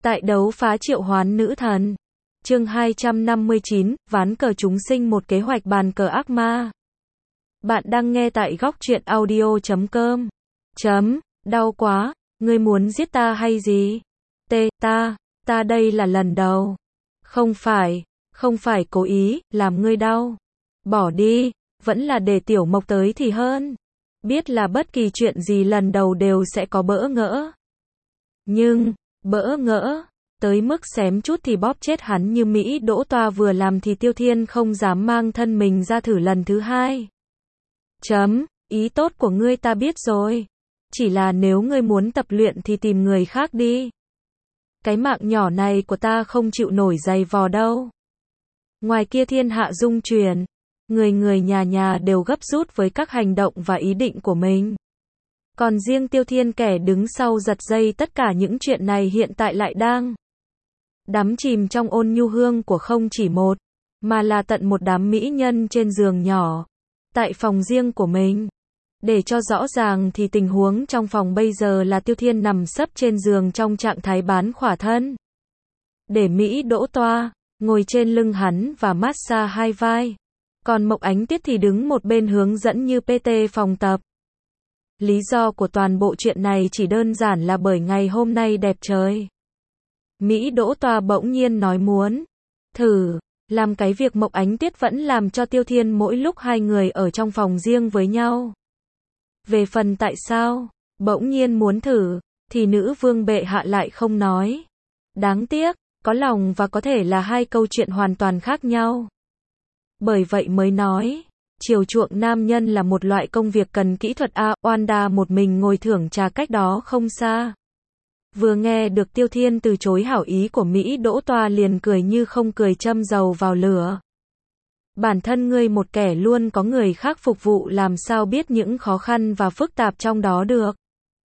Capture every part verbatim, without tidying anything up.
Tại đấu phá triệu hoán nữ thần. Chương hai trăm năm mươi chín, ván cờ chúng sinh, một kế hoạch bàn cờ ác ma. Bạn đang nghe tại góc truyện audio chấm com. Chấm, đau quá, ngươi muốn giết ta hay gì? T, ta, ta đây là lần đầu. Không phải, không phải cố ý, làm ngươi đau. Bỏ đi, vẫn là để Tiểu Mộc tới thì hơn. Biết là bất kỳ chuyện gì lần đầu đều sẽ có bỡ ngỡ. Nhưng, bỡ ngỡ, tới mức xém chút thì bóp chết hắn như Mỹ Đỗ Toa vừa làm thì Tiêu Thiên không dám mang thân mình ra thử lần thứ hai. Chấm, ý tốt của ngươi ta biết rồi. Chỉ là nếu ngươi muốn tập luyện thì tìm người khác đi. Cái mạng nhỏ này của ta không chịu nổi giày vò đâu. Ngoài kia thiên hạ dung chuyển. Người người nhà nhà đều gấp rút với các hành động và ý định của mình. Còn riêng Tiêu Thiên kẻ đứng sau giật dây tất cả những chuyện này hiện tại lại đang đắm chìm trong ôn nhu hương của không chỉ một, mà là tận một đám mỹ nhân trên giường nhỏ, tại phòng riêng của mình. Để cho rõ ràng thì tình huống trong phòng bây giờ là Tiêu Thiên nằm sấp trên giường trong trạng thái bán khỏa thân. Để Mỹ Đỗ Toa ngồi trên lưng hắn và massage hai vai. Còn Mộc Ánh Tiết thì đứng một bên hướng dẫn như pê tê phòng tập. Lý do của toàn bộ chuyện này chỉ đơn giản là bởi ngày hôm nay đẹp trời. Mỹ Đỗ Toa bỗng nhiên nói muốn thử làm cái việc Mộc Ánh Tiết vẫn làm cho Tiêu Thiên mỗi lúc hai người ở trong phòng riêng với nhau. Về phần tại sao bỗng nhiên muốn thử thì nữ vương bệ hạ lại không nói. Đáng tiếc, có lòng và có thể là hai câu chuyện hoàn toàn khác nhau. Bởi vậy mới nói, chiều chuộng nam nhân là một loại công việc cần kỹ thuật a. Wanda một mình ngồi thưởng trà cách đó không xa. Vừa nghe được Tiêu Thiên từ chối hảo ý của Mỹ Đỗ Toa liền cười như không cười, châm dầu vào lửa. Bản thân ngươi một kẻ luôn có người khác phục vụ làm sao biết những khó khăn và phức tạp trong đó được.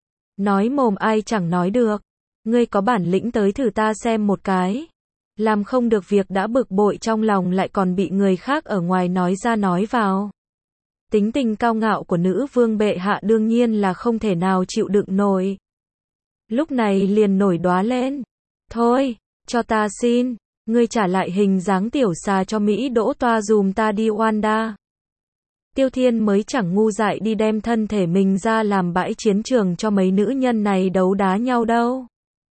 Nói mồm ai chẳng nói được. Ngươi có bản lĩnh tới thử ta xem một cái. Làm không được việc đã bực bội trong lòng lại còn bị người khác ở ngoài nói ra nói vào. Tính tình cao ngạo của nữ vương bệ hạ đương nhiên là không thể nào chịu đựng nổi. Lúc này liền nổi đoá lên. Thôi, cho ta xin, ngươi trả lại hình dáng tiểu xà cho Mỹ Đỗ Toa dùm ta đi Wanda. Tiêu Thiên mới chẳng ngu dại đi đem thân thể mình ra làm bãi chiến trường cho mấy nữ nhân này đấu đá nhau đâu.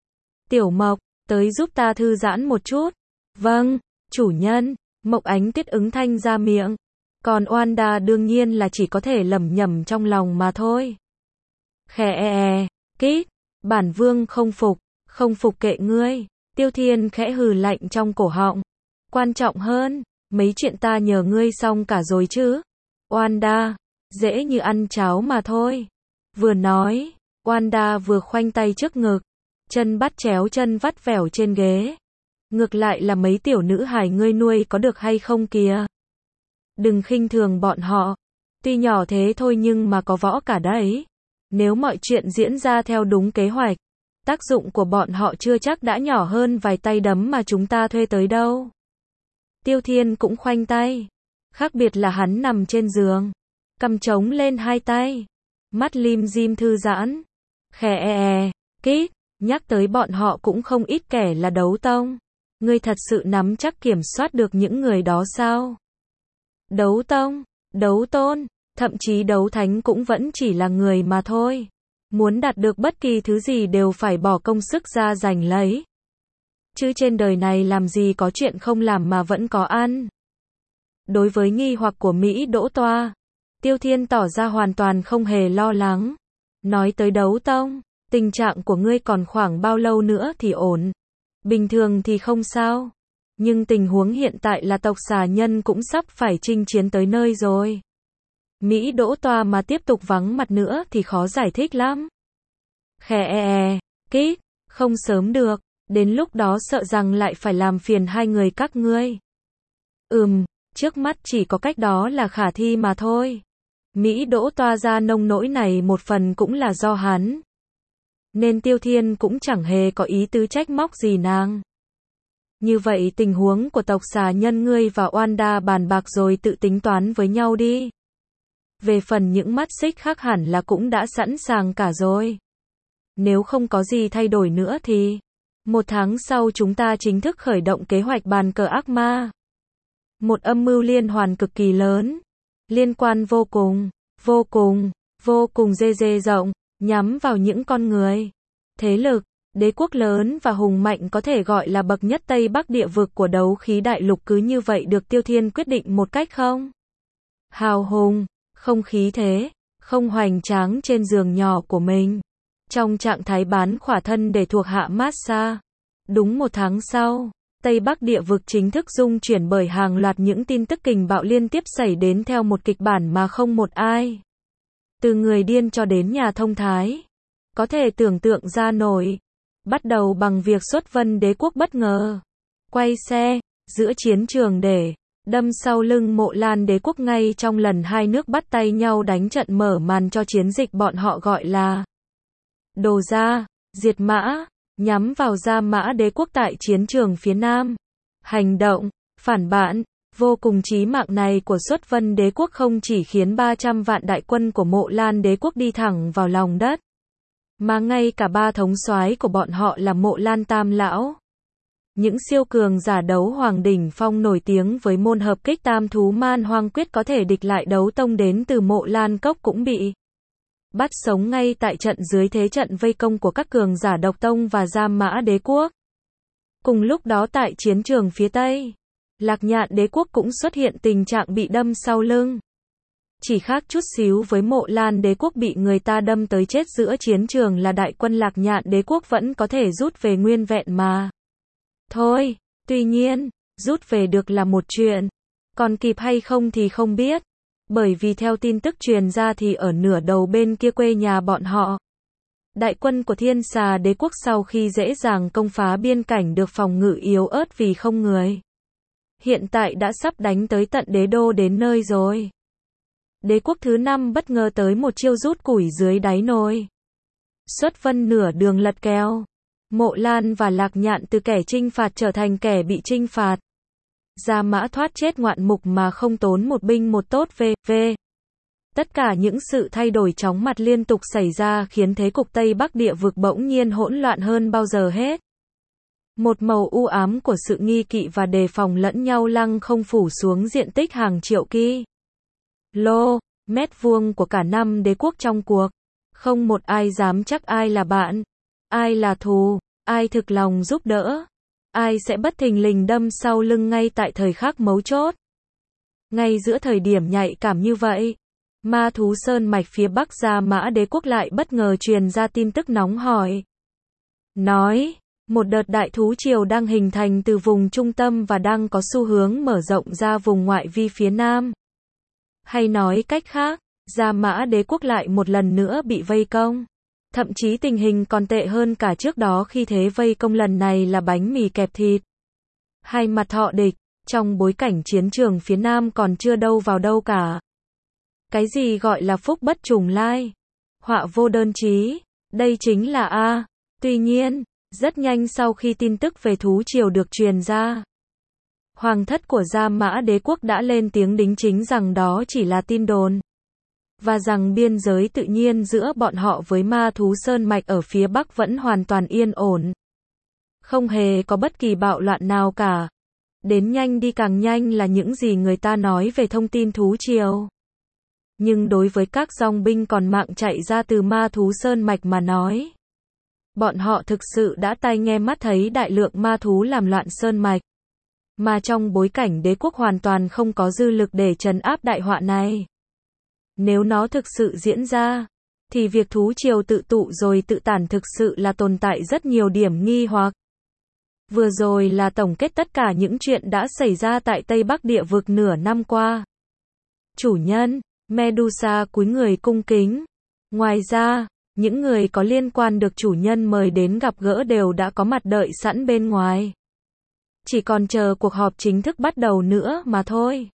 Tiểu Mộc, tới giúp ta thư giãn một chút. Vâng, chủ nhân. Mộc Ánh Tiết ứng thanh ra miệng. Còn Wanda đương nhiên là chỉ có thể lẩm nhẩm trong lòng mà thôi. Khè e e, kít, bản vương không phục, không phục kệ ngươi. Tiêu Thiên khẽ hừ lạnh trong cổ họng. Quan trọng hơn, mấy chuyện ta nhờ ngươi xong cả rồi chứ. Wanda, dễ như ăn cháo mà thôi. Vừa nói, Wanda vừa khoanh tay trước ngực. Chân bắt chéo chân vắt vẻo trên ghế. Ngược lại là mấy tiểu nữ hài ngươi nuôi có được hay không kìa. Đừng khinh thường bọn họ. Tuy nhỏ thế thôi nhưng mà có võ cả đấy. Nếu mọi chuyện diễn ra theo đúng kế hoạch, tác dụng của bọn họ chưa chắc đã nhỏ hơn vài tay đấm mà chúng ta thuê tới đâu. Tiêu Thiên cũng khoanh tay. Khác biệt là hắn nằm trên giường, cầm trống lên hai tay, mắt lim dim thư giãn. Khè e e, kít. Nhắc tới bọn họ cũng không ít kẻ là đấu tông. Ngươi thật sự nắm chắc kiểm soát được những người đó sao? Đấu tông, đấu tôn, thậm chí đấu thánh cũng vẫn chỉ là người mà thôi. Muốn đạt được bất kỳ thứ gì đều phải bỏ công sức ra giành lấy. Chứ trên đời này làm gì có chuyện không làm mà vẫn có ăn. Đối với nghi hoặc của Mỹ Đỗ Toa, Tiêu Thiên tỏ ra hoàn toàn không hề lo lắng. Nói tới đấu tông, tình trạng của ngươi còn khoảng bao lâu nữa thì ổn? Bình thường thì không sao. Nhưng tình huống hiện tại là tộc xà nhân cũng sắp phải chinh chiến tới nơi rồi. Mỹ Đỗ Toa mà tiếp tục vắng mặt nữa thì khó giải thích lắm. Khè e e, kít, không sớm được. Đến lúc đó sợ rằng lại phải làm phiền hai người các ngươi. Ừm, trước mắt chỉ có cách đó là khả thi mà thôi. Mỹ Đỗ Toa ra nông nỗi này một phần cũng là do hắn. Nên Tiêu Thiên cũng chẳng hề có ý tứ trách móc gì nàng. Như vậy tình huống của tộc xà nhân ngươi và Wanda bàn bạc rồi tự tính toán với nhau đi. Về phần những mắt xích khác hẳn là cũng đã sẵn sàng cả rồi. Nếu không có gì thay đổi nữa thì Một tháng sau chúng ta chính thức khởi động kế hoạch bàn cờ ác ma. Một âm mưu liên hoàn cực kỳ lớn, liên quan vô cùng, vô cùng, vô cùng dê dê rộng, nhắm vào những con người, thế lực, đế quốc lớn và hùng mạnh có thể gọi là bậc nhất Tây Bắc địa vực của đấu khí đại lục cứ như vậy được Tiêu Thiên quyết định một cách không hào hùng, không khí thế, không hoành tráng trên giường nhỏ của mình, trong trạng thái bán khỏa thân để thuộc hạ massage. Đúng một tháng sau, Tây Bắc địa vực chính thức rung chuyển bởi hàng loạt những tin tức kình bạo liên tiếp xảy đến theo một kịch bản mà không một ai, từ người điên cho đến nhà thông thái, có thể tưởng tượng ra nổi. Bắt đầu bằng việc xuất Vân đế quốc bất ngờ quay xe giữa chiến trường để đâm sau lưng Mộ Lan đế quốc ngay trong lần hai nước bắt tay nhau đánh trận mở màn cho chiến dịch bọn họ gọi là Đồ Gia, Diệt Mã, nhắm vào Gia Mã đế quốc tại chiến trường phía Nam. Hành động phản bản vô cùng chí mạng này của xuất Vân đế quốc không chỉ khiến ba trăm vạn đại quân của Mộ Lan đế quốc đi thẳng vào lòng đất, mà ngay cả ba thống soái của bọn họ là Mộ Lan Tam Lão, những siêu cường giả đấu hoàng đỉnh phong nổi tiếng với môn hợp kích tam thú man hoang quyết có thể địch lại đấu tông đến từ Mộ Lan cốc cũng bị bắt sống ngay tại trận dưới thế trận vây công của các cường giả độc tông và Gia Mã đế quốc. Cùng lúc đó tại chiến trường phía Tây, Lạc Nhạn đế quốc cũng xuất hiện tình trạng bị đâm sau lưng. Chỉ khác chút xíu với Mộ Lan đế quốc bị người ta đâm tới chết giữa chiến trường là đại quân Lạc Nhạn đế quốc vẫn có thể rút về nguyên vẹn mà thôi. Tuy nhiên, rút về được là một chuyện, còn kịp hay không thì không biết, bởi vì theo tin tức truyền ra thì ở nửa đầu bên kia quê nhà bọn họ, đại quân của Thiên Xà đế quốc sau khi dễ dàng công phá biên cảnh được phòng ngự yếu ớt vì không người, hiện tại đã sắp đánh tới tận đế đô đến nơi rồi. Đế quốc thứ năm bất ngờ tới một chiêu rút củi dưới đáy nồi. Xuất Vân nửa đường lật kèo, Mộ Lan và Lạc Nhạn từ kẻ chinh phạt trở thành kẻ bị chinh phạt. Gia Mã thoát chết ngoạn mục mà không tốn một binh một tốt v v. Tất cả những sự thay đổi chóng mặt liên tục xảy ra khiến thế cục Tây Bắc địa vực bỗng nhiên hỗn loạn hơn bao giờ hết. Một màu u ám của sự nghi kỵ và đề phòng lẫn nhau lăng không phủ xuống diện tích hàng triệu ki lô mét vuông của cả năm đế quốc trong cuộc. Không một ai dám chắc ai là bạn, ai là thù, ai thực lòng giúp đỡ, ai sẽ bất thình lình đâm sau lưng ngay tại thời khắc mấu chốt. Ngay giữa thời điểm nhạy cảm như vậy, Ma Thú Sơn mạch phía Bắc Gia Mã đế quốc lại bất ngờ truyền ra tin tức nóng hổi. Nói, một đợt đại thú triều đang hình thành từ vùng trung tâm và đang có xu hướng mở rộng ra vùng ngoại vi phía Nam. Hay nói cách khác, Gia Mã đế quốc lại một lần nữa bị vây công. Thậm chí tình hình còn tệ hơn cả trước đó khi thế vây công lần này là bánh mì kẹp thịt. Hai mặt họ địch, trong bối cảnh chiến trường phía Nam còn chưa đâu vào đâu cả. Cái gì gọi là phúc bất trùng lai, họa vô đơn chí, đây chính là A. Tuy nhiên, rất nhanh sau khi tin tức về thú triều được truyền ra, hoàng thất của Gia Mã đế quốc đã lên tiếng đính chính rằng đó chỉ là tin đồn, và rằng biên giới tự nhiên giữa bọn họ với Ma Thú Sơn mạch ở phía Bắc vẫn hoàn toàn yên ổn. Không hề có bất kỳ bạo loạn nào cả. Đến nhanh đi càng nhanh là những gì người ta nói về thông tin thú triều. Nhưng đối với các dòng binh còn mạng chạy ra từ Ma Thú Sơn mạch mà nói, bọn họ thực sự đã tai nghe mắt thấy đại lượng ma thú làm loạn sơn mạch. Mà trong bối cảnh đế quốc hoàn toàn không có dư lực để trấn áp đại họa này. Nếu nó thực sự diễn ra, thì việc thú triều tự tụ rồi tự tản thực sự là tồn tại rất nhiều điểm nghi hoặc. Vừa rồi là tổng kết tất cả những chuyện đã xảy ra tại Tây Bắc địa vực nửa năm qua. Chủ nhân, Medusa cúi người cung kính. Ngoài ra, những người có liên quan được chủ nhân mời đến gặp gỡ đều đã có mặt đợi sẵn bên ngoài. Chỉ còn chờ cuộc họp chính thức bắt đầu nữa mà thôi.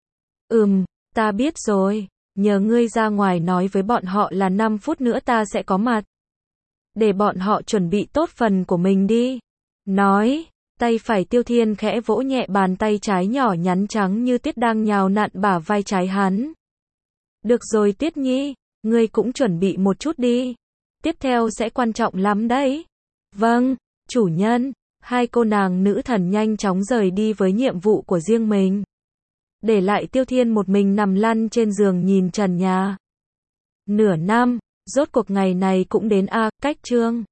Ừm, ta biết rồi. Nhờ ngươi ra ngoài nói với bọn họ là năm phút nữa ta sẽ có mặt. Để bọn họ chuẩn bị tốt phần của mình đi. Nói, tay phải Tiêu Thiên khẽ vỗ nhẹ bàn tay trái nhỏ nhắn trắng như tuyết đang nhào nặn bả vai trái hắn. Được rồi Tiết Nhi, ngươi cũng chuẩn bị một chút đi. Tiếp theo sẽ quan trọng lắm đấy. Vâng, Chủ nhân, hai cô nàng nữ thần nhanh chóng rời đi với nhiệm vụ của riêng mình. Để lại Tiêu Thiên một mình nằm lăn trên giường nhìn trần nhà. Nửa năm, rốt cuộc ngày này cũng đến a, cách chương